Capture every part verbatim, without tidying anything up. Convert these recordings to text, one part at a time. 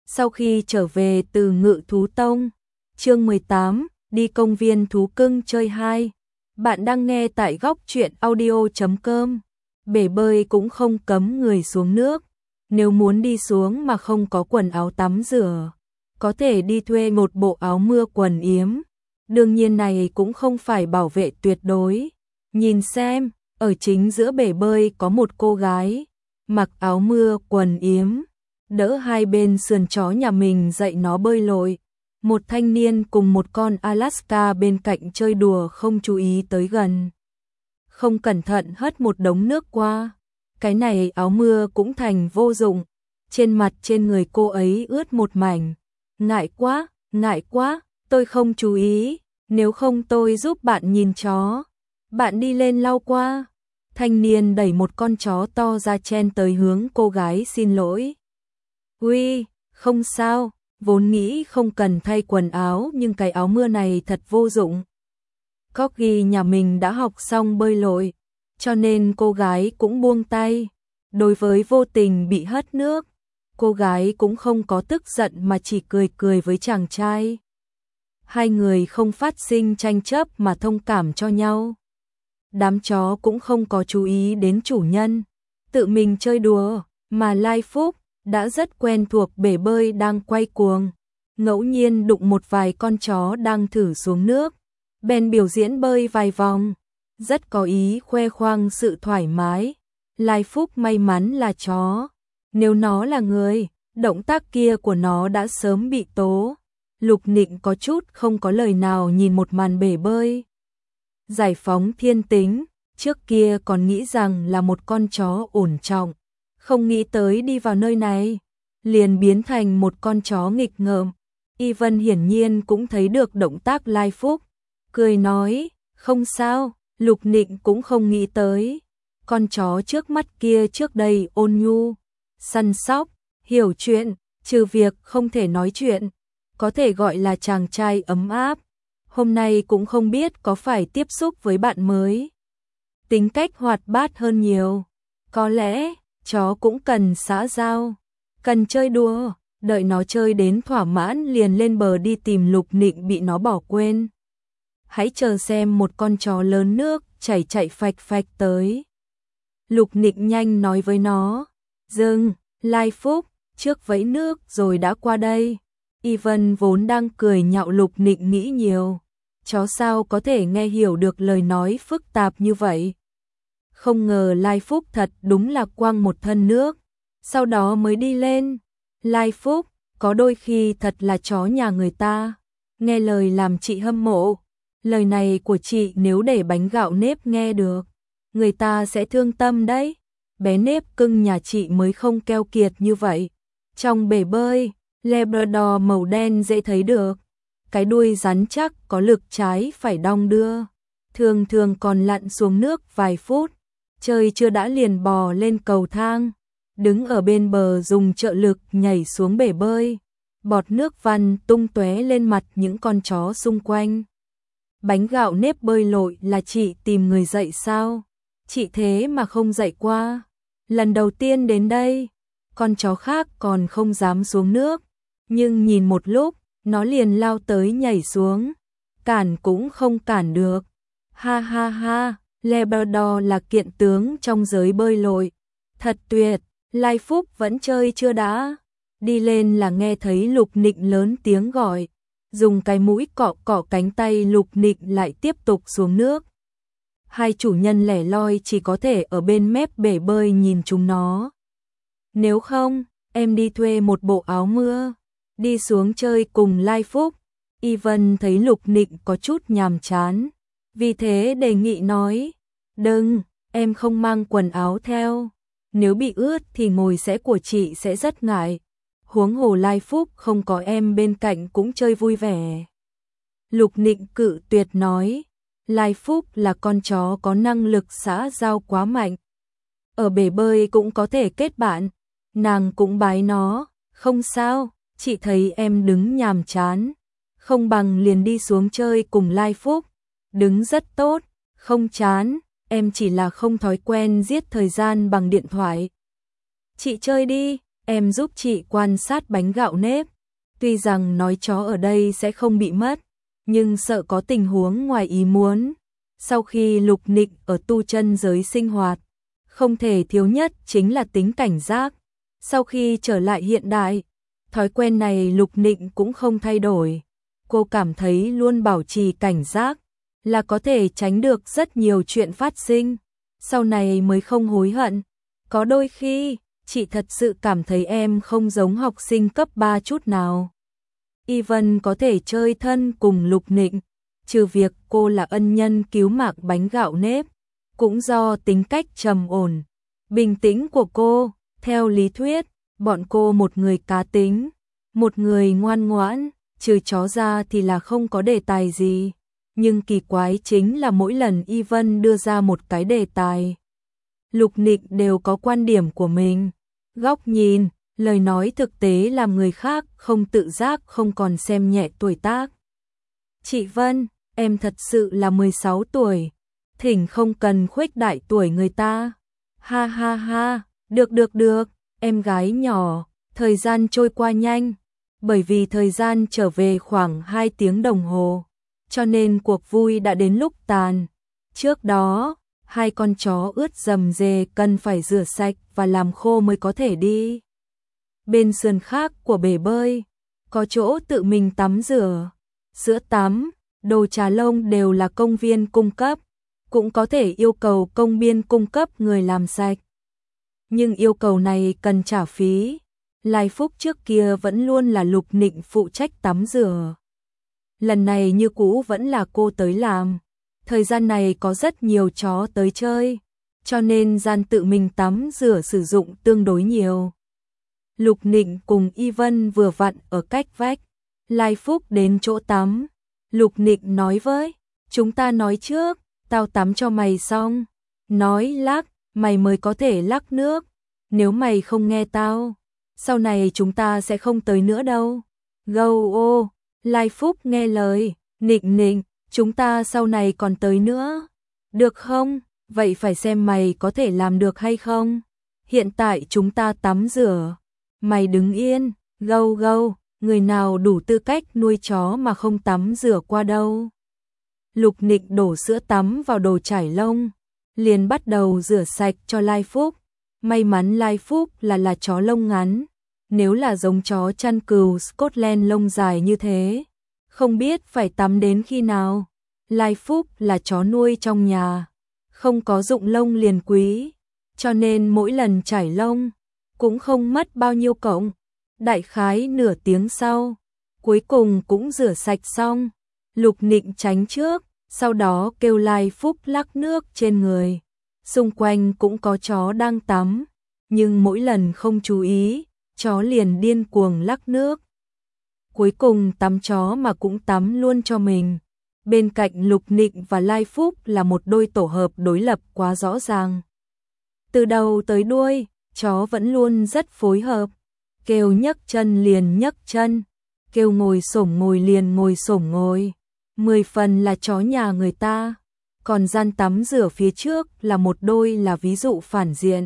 Sau khi trở về từ Ngự Thú Tông, chương mười tám, đi công viên thú cưng chơi hai. Bạn đang nghe tại góc truyện audio chấm com. Bể bơi cũng không cấm người xuống nước. Nếu muốn đi xuống mà không có quần áo tắm rửa, có thể đi thuê một bộ áo mưa quần yếm. Đương nhiên này cũng không phải bảo vệ tuyệt đối. Nhìn xem, ở chính giữa bể bơi có một cô gái, mặc áo mưa quần yếm, đỡ hai bên sườn chó nhà mình dạy nó bơi lội. Một thanh niên cùng một con Alaska bên cạnh chơi đùa không chú ý tới gần. Không cẩn thận hất một đống nước qua. Cái này áo mưa cũng thành vô dụng. Trên mặt trên người cô ấy ướt một mảnh. Ngại quá, ngại quá, tôi không chú ý. Nếu không tôi giúp bạn nhìn chó. Bạn đi lên lau qua. Thanh niên đẩy một con chó to ra chen tới hướng cô gái xin lỗi. Ui, không sao, vốn nghĩ không cần thay quần áo nhưng cái áo mưa này thật vô dụng. Corgi nhà mình đã học xong bơi lội, cho nên cô gái cũng buông tay. Đối với vô tình bị hất nước, cô gái cũng không có tức giận mà chỉ cười cười với chàng trai. Hai người không phát sinh tranh chấp mà thông cảm cho nhau. Đám chó cũng không có chú ý đến chủ nhân, tự mình chơi đùa, mà Lai Phúc đã rất quen thuộc bể bơi đang quay cuồng, ngẫu nhiên đụng một vài con chó đang thử xuống nước, bèn biểu diễn bơi vài vòng, rất có ý khoe khoang sự thoải mái. Lai Phúc may mắn là chó, nếu nó là người, động tác kia của nó đã sớm bị tố. Lục Nịnh có chút không có lời nào nhìn một màn bể bơi. Giải phóng thiên tính, trước kia còn nghĩ rằng là một con chó ổn trọng, không nghĩ tới đi vào nơi này, liền biến thành một con chó nghịch ngợm. Ivan hiển nhiên cũng thấy được động tác Lai Phúc, cười nói, không sao, Lục Nịnh cũng không nghĩ tới. Con chó trước mắt kia trước đây ôn nhu, săn sóc, hiểu chuyện, trừ việc không thể nói chuyện, có thể gọi là chàng trai ấm áp. Hôm nay cũng không biết có phải tiếp xúc với bạn mới. Tính cách hoạt bát hơn nhiều. Có lẽ, chó cũng cần xã giao, cần chơi đùa, đợi nó chơi đến thỏa mãn liền lên bờ đi tìm Lục Nịnh bị nó bỏ quên. Hãy chờ xem một con chó lớn nước chảy chạy phạch phạch tới. Lục Nịnh nhanh nói với nó, dừng, Lai Phúc, trước vẫy nước rồi đã qua đây. Ivan vốn đang cười nhạo Lục Nịnh nghĩ nhiều, chó sao có thể nghe hiểu được lời nói phức tạp như vậy. Không ngờ Lai Phúc thật đúng là quăng một thân nước, sau đó mới đi lên. Lai Phúc, có đôi khi thật là chó nhà người ta, nghe lời làm chị hâm mộ. Lời này của chị nếu để bánh gạo nếp nghe được, người ta sẽ thương tâm đấy. Bé nếp cưng nhà chị mới không keo kiệt như vậy. Trong bể bơi, Labrador màu đen dễ thấy được, cái đuôi rắn chắc có lực trái phải đong đưa, thường thường còn lặn xuống nước vài phút, chơi chưa đã liền bò lên cầu thang, đứng ở bên bờ dùng trợ lực nhảy xuống bể bơi, bọt nước văng tung tóe lên mặt những con chó xung quanh. Bánh gạo nếp bơi lội là chị tìm người dạy sao? Chị thế mà không dạy qua. Lần đầu tiên đến đây, con chó khác còn không dám xuống nước, nhưng nhìn một lúc, nó liền lao tới nhảy xuống, cản cũng không cản được. Ha ha ha, Labrador là kiện tướng trong giới bơi lội, thật tuyệt. Lai Phúc vẫn chơi chưa đã, đi lên là nghe thấy Lục Nịnh lớn tiếng gọi, dùng cái mũi cọ cọ cánh tay Lục Nịnh lại tiếp tục xuống nước. Hai chủ nhân lẻ loi chỉ có thể ở bên mép bể bơi nhìn chúng nó. Nếu không, em đi thuê một bộ áo mưa, đi xuống chơi cùng Lai Phúc. Ivan thấy Lục Nịnh có chút nhàm chán, vì thế đề nghị nói, đừng, em không mang quần áo theo, nếu bị ướt thì ngồi sẽ của chị sẽ rất ngại, huống hồ Lai Phúc không có em bên cạnh cũng chơi vui vẻ. Lục Nịnh cự tuyệt nói, Lai Phúc là con chó có năng lực xã giao quá mạnh, ở bể bơi cũng có thể kết bạn. Nàng cũng bái nó, không sao, chị thấy em đứng nhàm chán, không bằng liền đi xuống chơi cùng Lai Phúc, đứng rất tốt, không chán, em chỉ là không thói quen giết thời gian bằng điện thoại. Chị chơi đi, em giúp chị quan sát bánh gạo nếp. Tuy rằng nói chó ở đây sẽ không bị mất, nhưng sợ có tình huống ngoài ý muốn. Sau khi Lục Nịnh ở tu chân giới sinh hoạt, không thể thiếu nhất chính là tính cảnh giác. Sau khi trở lại hiện đại, thói quen này Lục Nịnh cũng không thay đổi. Cô cảm thấy luôn bảo trì cảnh giác là có thể tránh được rất nhiều chuyện phát sinh, sau này mới không hối hận. Có đôi khi, chị thật sự cảm thấy em không giống học sinh cấp ba chút nào. Ivan có thể chơi thân cùng Lục Nịnh, trừ việc cô là ân nhân cứu mạng bánh gạo nếp, cũng do tính cách trầm ổn, bình tĩnh của cô. Theo lý thuyết, bọn cô một người cá tính, một người ngoan ngoãn, trừ chó ra thì là không có đề tài gì. Nhưng kỳ quái chính là mỗi lần Ivan đưa ra một cái đề tài, Lục Nịnh đều có quan điểm của mình, góc nhìn, lời nói thực tế làm người khác không tự giác không còn xem nhẹ tuổi tác. Chị Vân, em thật sự là mười sáu tuổi, thỉnh không cần khuếch đại tuổi người ta. Ha ha ha, được được được, em gái nhỏ, thời gian trôi qua nhanh, bởi vì thời gian trở về khoảng hai tiếng đồng hồ, cho nên cuộc vui đã đến lúc tàn. Trước đó, hai con chó ướt dầm dề cần phải rửa sạch và làm khô mới có thể đi. Bên sườn khác của bể bơi, có chỗ tự mình tắm rửa, sữa tắm, đồ trà lông đều là công viên cung cấp, cũng có thể yêu cầu công viên cung cấp người làm sạch. Nhưng yêu cầu này cần trả phí. Lai Phúc trước kia vẫn luôn là Lục Nịnh phụ trách tắm rửa. Lần này như cũ vẫn là cô tới làm. Thời gian này có rất nhiều chó tới chơi, cho nên gian tự mình tắm rửa sử dụng tương đối nhiều. Lục Nịnh cùng Ivan vừa vặn ở cách vách. Lai Phúc đến chỗ tắm. Lục Nịnh nói với, chúng ta nói trước, tao tắm cho mày xong. Nói lắc, mày mới có thể lắc nước. Nếu mày không nghe tao, sau này chúng ta sẽ không tới nữa đâu. Gâu ô, Lai Phúc nghe lời, Nịnh Nịnh, chúng ta sau này còn tới nữa. Được không? Vậy phải xem mày có thể làm được hay không. Hiện tại chúng ta tắm rửa. Mày đứng yên, gâu gâu, người nào đủ tư cách nuôi chó mà không tắm rửa qua đâu. Lục Nịnh đổ sữa tắm vào đồ chải lông, liền bắt đầu rửa sạch cho Lai Phúc. May mắn Lai Phúc là là chó lông ngắn, nếu là giống chó chăn cừu Scotland lông dài như thế, không biết phải tắm đến khi nào. Lai Phúc là chó nuôi trong nhà, không có dụng lông liền quý, cho nên mỗi lần chải lông cũng không mất bao nhiêu cộng. Đại khái nửa tiếng sau, cuối cùng cũng rửa sạch xong. Lục Nịnh tránh trước, sau đó kêu Lai Phúc lắc nước trên người. Xung quanh cũng có chó đang tắm, nhưng mỗi lần không chú ý, chó liền điên cuồng lắc nước. Cuối cùng tắm chó mà cũng tắm luôn cho mình. Bên cạnh Lục Nịnh và Lai Phúc là một đôi tổ hợp đối lập quá rõ ràng. Từ đầu tới đuôi, chó vẫn luôn rất phối hợp. Kêu nhấc chân liền nhấc chân, kêu ngồi xổm ngồi liền ngồi xổm ngồi. Mười phần là chó nhà người ta. Còn gian tắm rửa phía trước là một đôi là ví dụ phản diện.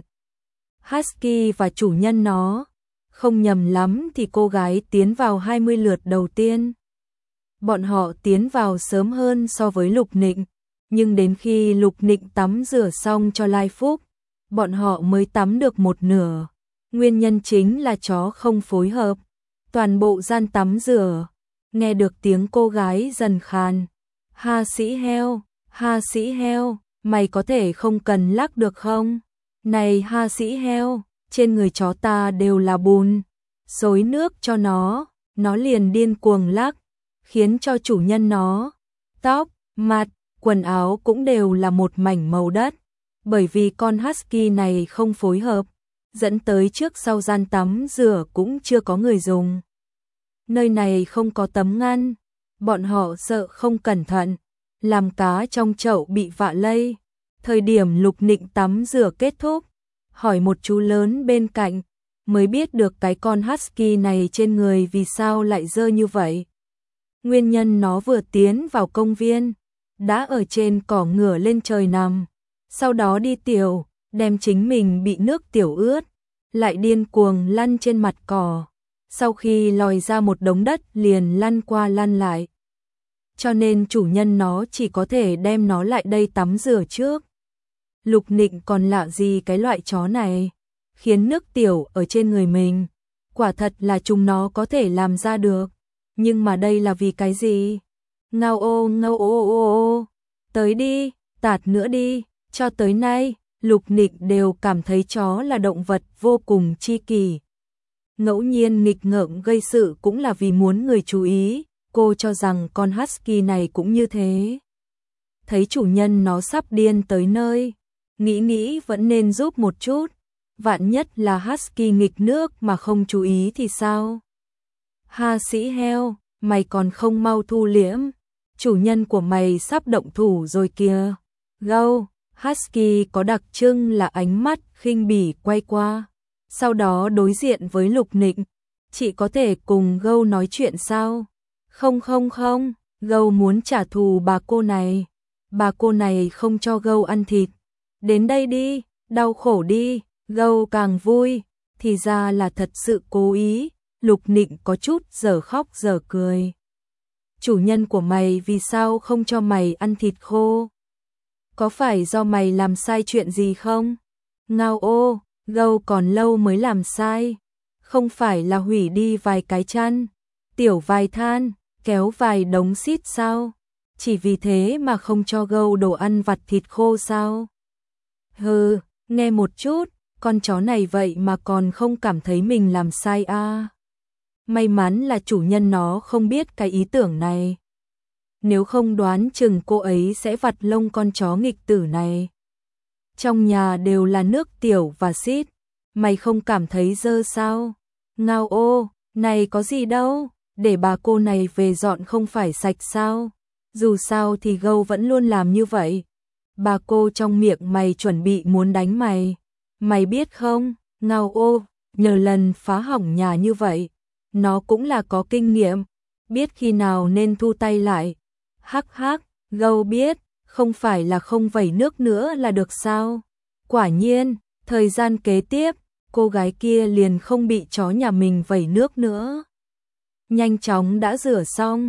Husky và chủ nhân nó. Không nhầm lắm thì cô gái tiến vào hai mươi lượt đầu tiên. Bọn họ tiến vào sớm hơn so với Lục Nịnh, nhưng đến khi Lục Nịnh tắm rửa xong cho Lai Phúc, bọn họ mới tắm được một nửa. Nguyên nhân chính là chó không phối hợp. Toàn bộ gian tắm rửa, nghe được tiếng cô gái dần khàn. Ha sĩ heo, ha sĩ heo, mày có thể không cần lắc được không? Này ha sĩ heo, trên người chó ta đều là bùn, xối nước cho nó, nó liền điên cuồng lắc, khiến cho chủ nhân nó, tóc, mặt, quần áo cũng đều là một mảnh màu đất. Bởi vì con husky này không phối hợp, dẫn tới trước sau gian tắm rửa cũng chưa có người dùng. Nơi này không có tấm ngăn, bọn họ sợ không cẩn thận, làm cá trong chậu bị vạ lây. Thời điểm Lục Nịnh tắm rửa kết thúc, hỏi một chú lớn bên cạnh, mới biết được cái con husky này trên người vì sao lại dơ như vậy. Nguyên nhân nó vừa tiến vào công viên, đã ở trên cỏ ngửa lên trời nằm, sau đó đi tiểu, đem chính mình bị nước tiểu ướt, lại điên cuồng lăn trên mặt cỏ. Sau khi lòi ra một đống đất liền lăn qua lăn lại. Cho nên chủ nhân nó chỉ có thể đem nó lại đây tắm rửa trước. Lục Nịnh còn lạ gì cái loại chó này, khiến nước tiểu ở trên người mình. Quả thật là chúng nó có thể làm ra được. Nhưng mà đây là vì cái gì? Ngao ô ngao ô ô ô, tới đi, tạt nữa đi. Cho tới nay, Lục Nịnh đều cảm thấy chó là động vật vô cùng chi kỷ. Ngẫu nhiên nghịch ngợm gây sự cũng là vì muốn người chú ý, cô cho rằng con husky này cũng như thế. Thấy chủ nhân nó sắp điên tới nơi, nghĩ nghĩ vẫn nên giúp một chút, vạn nhất là husky nghịch nước mà không chú ý thì sao? Ha sĩ heo, mày còn không mau thu liễm, chủ nhân của mày sắp động thủ rồi kìa. Gâu, husky có đặc trưng là ánh mắt khinh bỉ quay qua, sau đó đối diện với Lục Nịnh. Chị có thể cùng Gâu nói chuyện sao? Không không không, Gâu muốn trả thù bà cô này. Bà cô này không cho Gâu ăn thịt. Đến đây đi, đau khổ đi. Gâu càng vui, thì ra là thật sự cố ý. Lục Nịnh có chút giờ khóc giờ cười. Chủ nhân của mày vì sao không cho mày ăn thịt khô? Có phải do mày làm sai chuyện gì không? Ngao ô, Gâu còn lâu mới làm sai. Không phải là hủy đi vài cái chăn, tiểu vài than, kéo vài đống xít sao? Chỉ vì thế mà không cho Gâu đồ ăn vặt thịt khô sao? Hừ, nghe một chút, con chó này vậy mà còn không cảm thấy mình làm sai à? May mắn là chủ nhân nó không biết cái ý tưởng này. Nếu không đoán chừng cô ấy sẽ vặt lông con chó nghịch tử này. Trong nhà đều là nước tiểu và xít, mày không cảm thấy dơ sao? Ngao ô, này có gì đâu, để bà cô này về dọn không phải sạch sao? Dù sao thì Gâu vẫn luôn làm như vậy. Bà cô trong miệng mày chuẩn bị muốn đánh mày. Mày biết không, Ngao ô, nhờ lần phá hỏng nhà như vậy, nó cũng là có kinh nghiệm, biết khi nào nên thu tay lại. Hắc hắc, Gâu biết, không phải là không vẩy nước nữa là được sao? Quả nhiên, thời gian kế tiếp, cô gái kia liền không bị chó nhà mình vẩy nước nữa. Nhanh chóng đã rửa xong.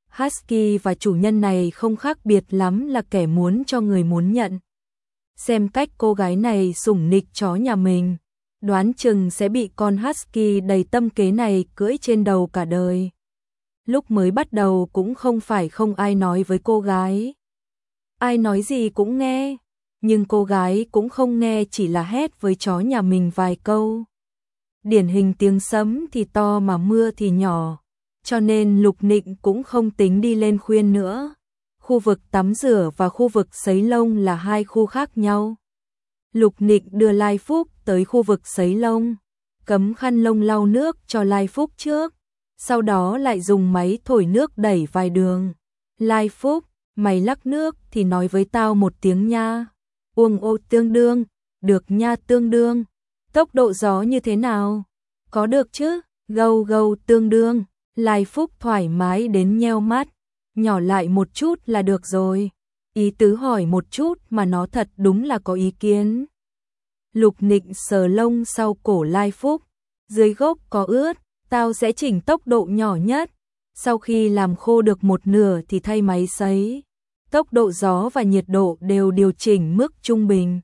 Husky và chủ nhân này không khác biệt lắm là kẻ muốn cho người muốn nhận. Xem cách cô gái này sủng nịch chó nhà mình, đoán chừng sẽ bị con husky đầy tâm kế này cưỡi trên đầu cả đời. Lúc mới bắt đầu cũng không phải không ai nói với cô gái. Ai nói gì cũng nghe, nhưng cô gái cũng không nghe, chỉ là hét với chó nhà mình vài câu. Điển hình tiếng sấm thì to mà mưa thì nhỏ, cho nên Lục Nịnh cũng không tính đi lên khuyên nữa. Khu vực tắm rửa và khu vực sấy lông là hai khu khác nhau. Lục Nịnh đưa Lai Phúc tới khu vực sấy lông, cấm khăn lông lau nước cho Lai Phúc trước, sau đó lại dùng máy thổi nước đẩy vài đường. Lai Phúc, mày lắc nước thì nói với tao một tiếng nha. Uông ô tương đương, được nha tương đương. Tốc độ gió như thế nào? Có được chứ? Gâu gâu tương đương. Lai Phúc thoải mái đến nheo mắt, nhỏ lại một chút là được rồi. Ý tứ hỏi một chút mà nó thật đúng là có ý kiến. Lục Nịnh sờ lông sau cổ Lai Phúc, dưới gốc có ướt, tao sẽ chỉnh tốc độ nhỏ nhất. Sau khi làm khô được một nửa thì thay máy sấy. Tốc độ gió và nhiệt độ đều điều chỉnh mức trung bình.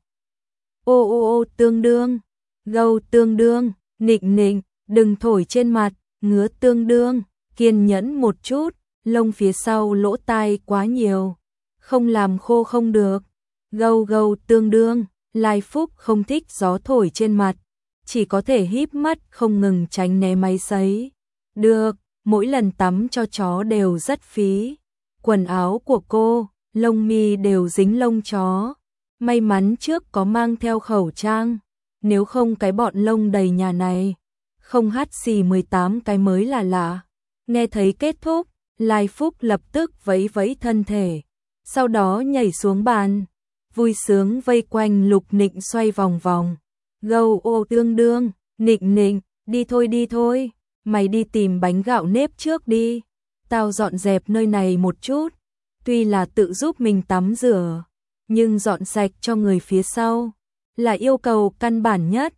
Ô ô ô tương đương, gâu tương đương, Nịnh Nịnh, đừng thổi trên mặt, ngứa tương đương, kiên nhẫn một chút, lông phía sau lỗ tai quá nhiều, không làm khô không được. Gâu gâu tương đương, Lai Phúc không thích gió thổi trên mặt, chỉ có thể híp mắt không ngừng tránh né máy sấy. Được, mỗi lần tắm cho chó đều rất phí. Quần áo của cô, lông mi đều dính lông chó. May mắn trước có mang theo khẩu trang, nếu không cái bọn lông đầy nhà này. Không hát xì mười tám cái mới là lạ. Nghe thấy kết thúc, Lai Phúc lập tức vẫy vẫy thân thể, sau đó nhảy xuống bàn, vui sướng vây quanh Lục Nịnh xoay vòng vòng. Gâu ô tương đương, Nịnh Nịnh, đi thôi đi thôi, mày đi tìm bánh gạo nếp trước đi, tao dọn dẹp nơi này một chút. Tuy là tự giúp mình tắm rửa, nhưng dọn sạch cho người phía sau là yêu cầu căn bản nhất.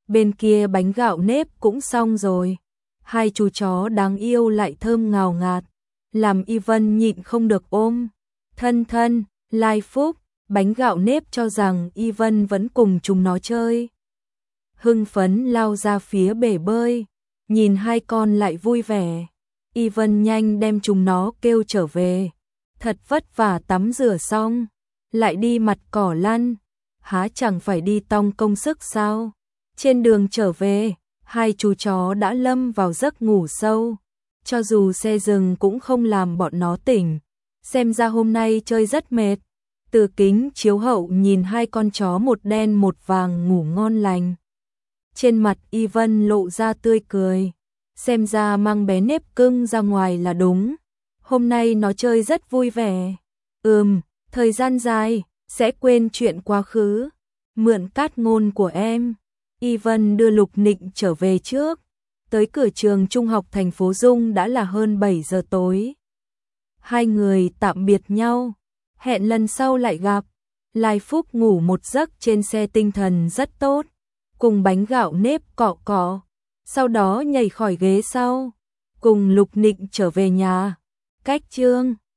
bên kia bánh gạo nếp cũng xong rồi. Hai chú chó đáng yêu lại thơm ngào ngạt, làm Y Vân nhịn không được ôm. Thân thân, Lai Phúc, bánh gạo nếp cho rằng Y Vân vẫn cùng chúng nó chơi. Hưng phấn lao ra phía bể bơi, nhìn hai con lại vui vẻ. Y Vân nhanh đem chúng nó kêu trở về. Thật vất vả tắm rửa xong, lại đi mặt cỏ lăn, há chẳng phải đi tong công sức sao? Trên đường trở về, hai chú chó đã lâm vào giấc ngủ sâu. Cho dù xe dừng cũng không làm bọn nó tỉnh. Xem ra hôm nay chơi rất mệt. Từ kính chiếu hậu nhìn hai con chó một đen một vàng ngủ ngon lành. Trên mặt Y Vân lộ ra tươi cười. Xem ra mang bé nếp cưng ra ngoài là đúng. Hôm nay nó chơi rất vui vẻ. Ừm, thời gian dài, sẽ quên chuyện quá khứ. Mượn cát ngôn của em. Y Vân đưa Lục Nịnh trở về trước. Tới cửa trường trung học thành phố Dung đã là hơn bảy giờ tối. Hai người tạm biệt nhau. Hẹn lần sau lại gặp. Lai Phúc ngủ một giấc trên xe tinh thần rất tốt. Cùng bánh gạo nếp cọ cọ. Sau đó nhảy khỏi ghế sau. Cùng Lục Nịnh trở về nhà. Cách chương